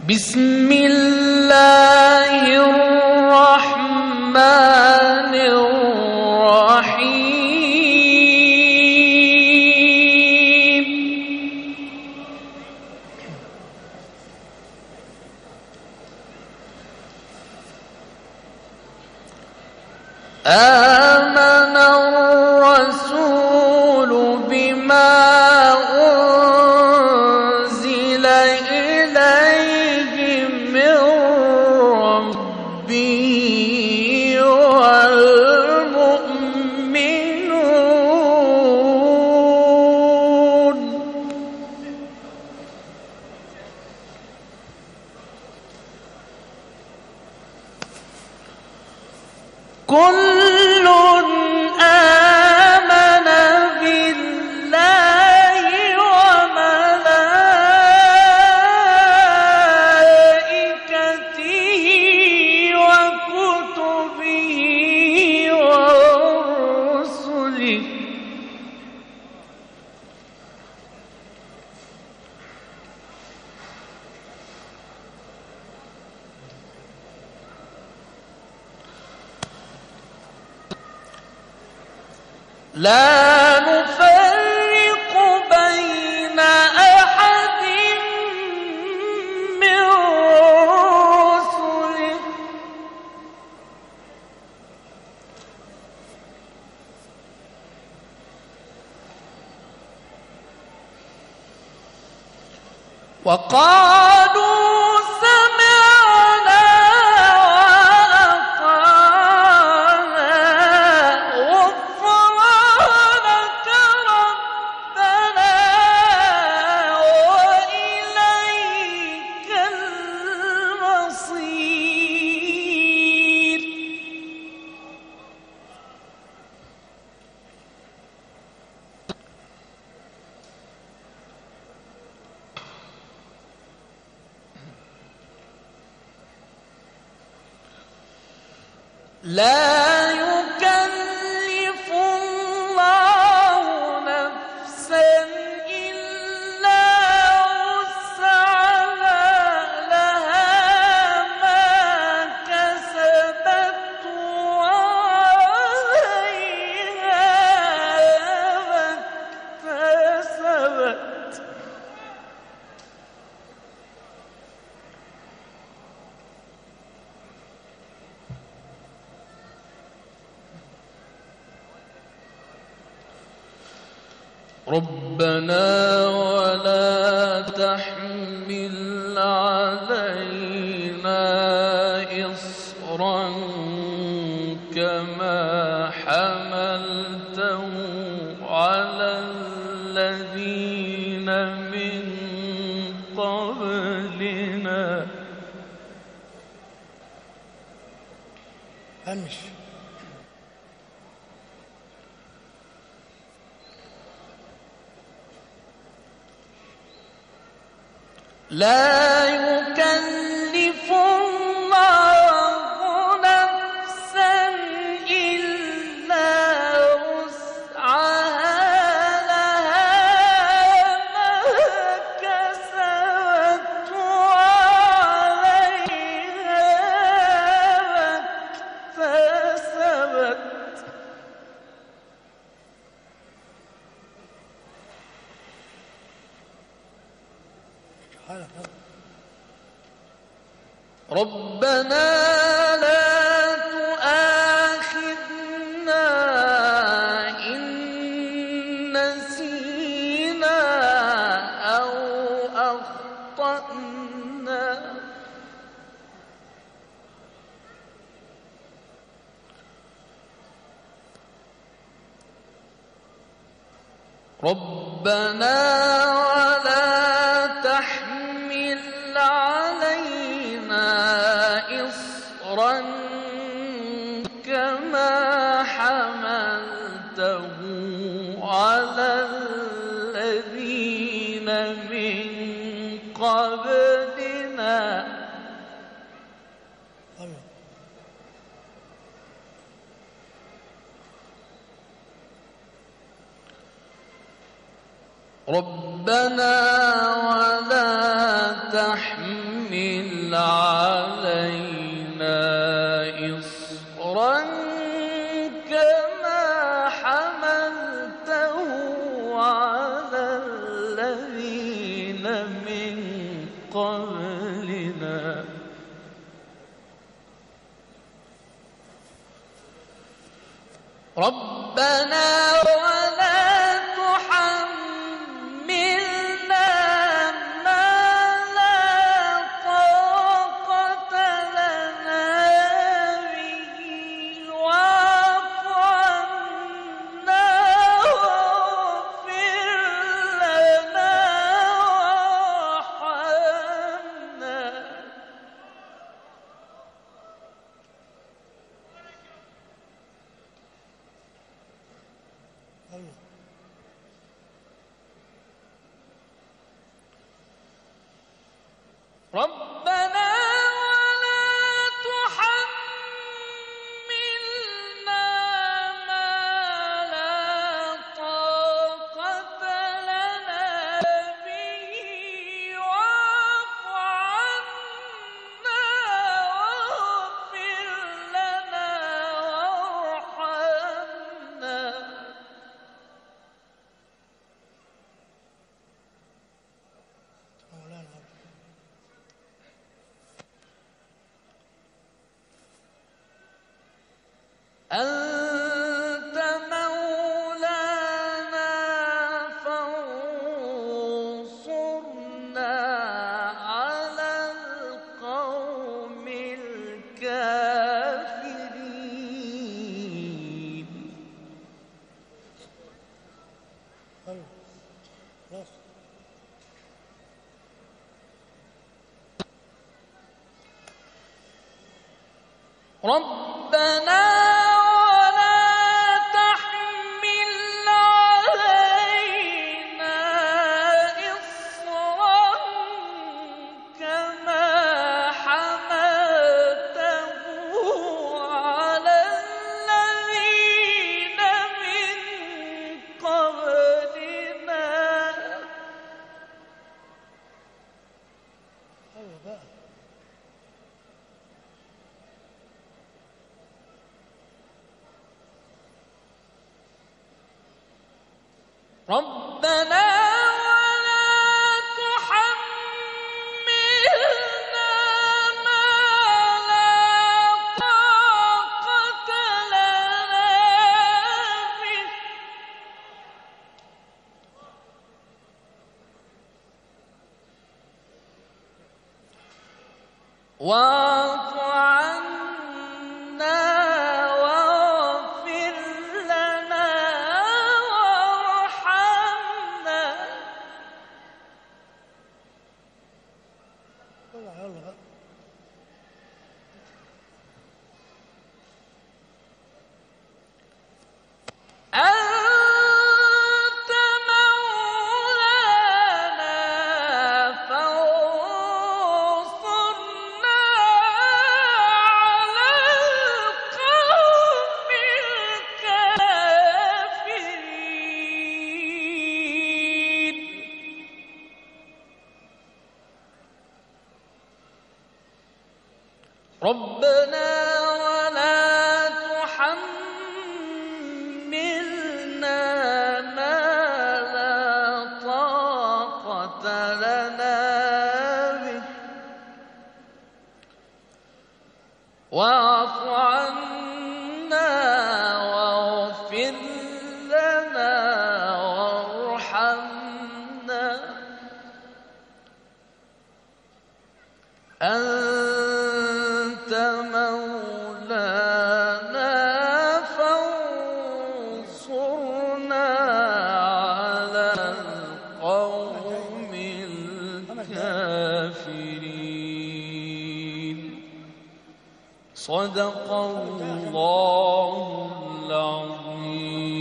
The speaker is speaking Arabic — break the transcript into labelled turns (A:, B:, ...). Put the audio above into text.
A: بسم الله الرحمن الرحيم. آمن الرسول بما أنزل إليه من ربه والمؤمنون كل آمن بالله وملائكته وكتبه ورسله لا نفرق بين أحد من رسله وقالوا سمعنا وأطعنا غفرانك ربنا وإليك المصير. لا يكلف الله نفسا إلا وسعها لها ما كسبت وعليها ما اكتسبت. ربنا ولا تحمل علينا إصرا كما حملته على الذين من قبلنا. لا يكلف الله نفسا إلا وسعها لها ما كسبت وعليها ما اكتسبت. ربنا لا تؤاخذنا إن نسينا أو أخطأنا. ربنا ولا تحمل علينا إصرا كما حملته على الذين من قبلنا. ربنا ولا تحمل إصرا كما حملته على الذين من قبلنا ربنا ولا تحملنا ما لا طاقة لنا به واعف عنا واغفر لنا وارحمنا ربنا ولا تحملنا ما لا طاقة لنا به واعف عنا واغفر لنا وارحمنا أنت مولانا فانصرنا على القوم الكافرين ربنا ربنا ولا تحملنا ما لا طاقة لنا به واعف عنا واغفر لنا وارحمنا أنت مولانا فانصرنا على القوم الكافرين ربنا ولا تحملنا ما لا طاقة لنا به واعف عنا واغفر لنا وارحمنا أنت مولانا فانصرنا على القوم الكافرين صدق الله العظيم.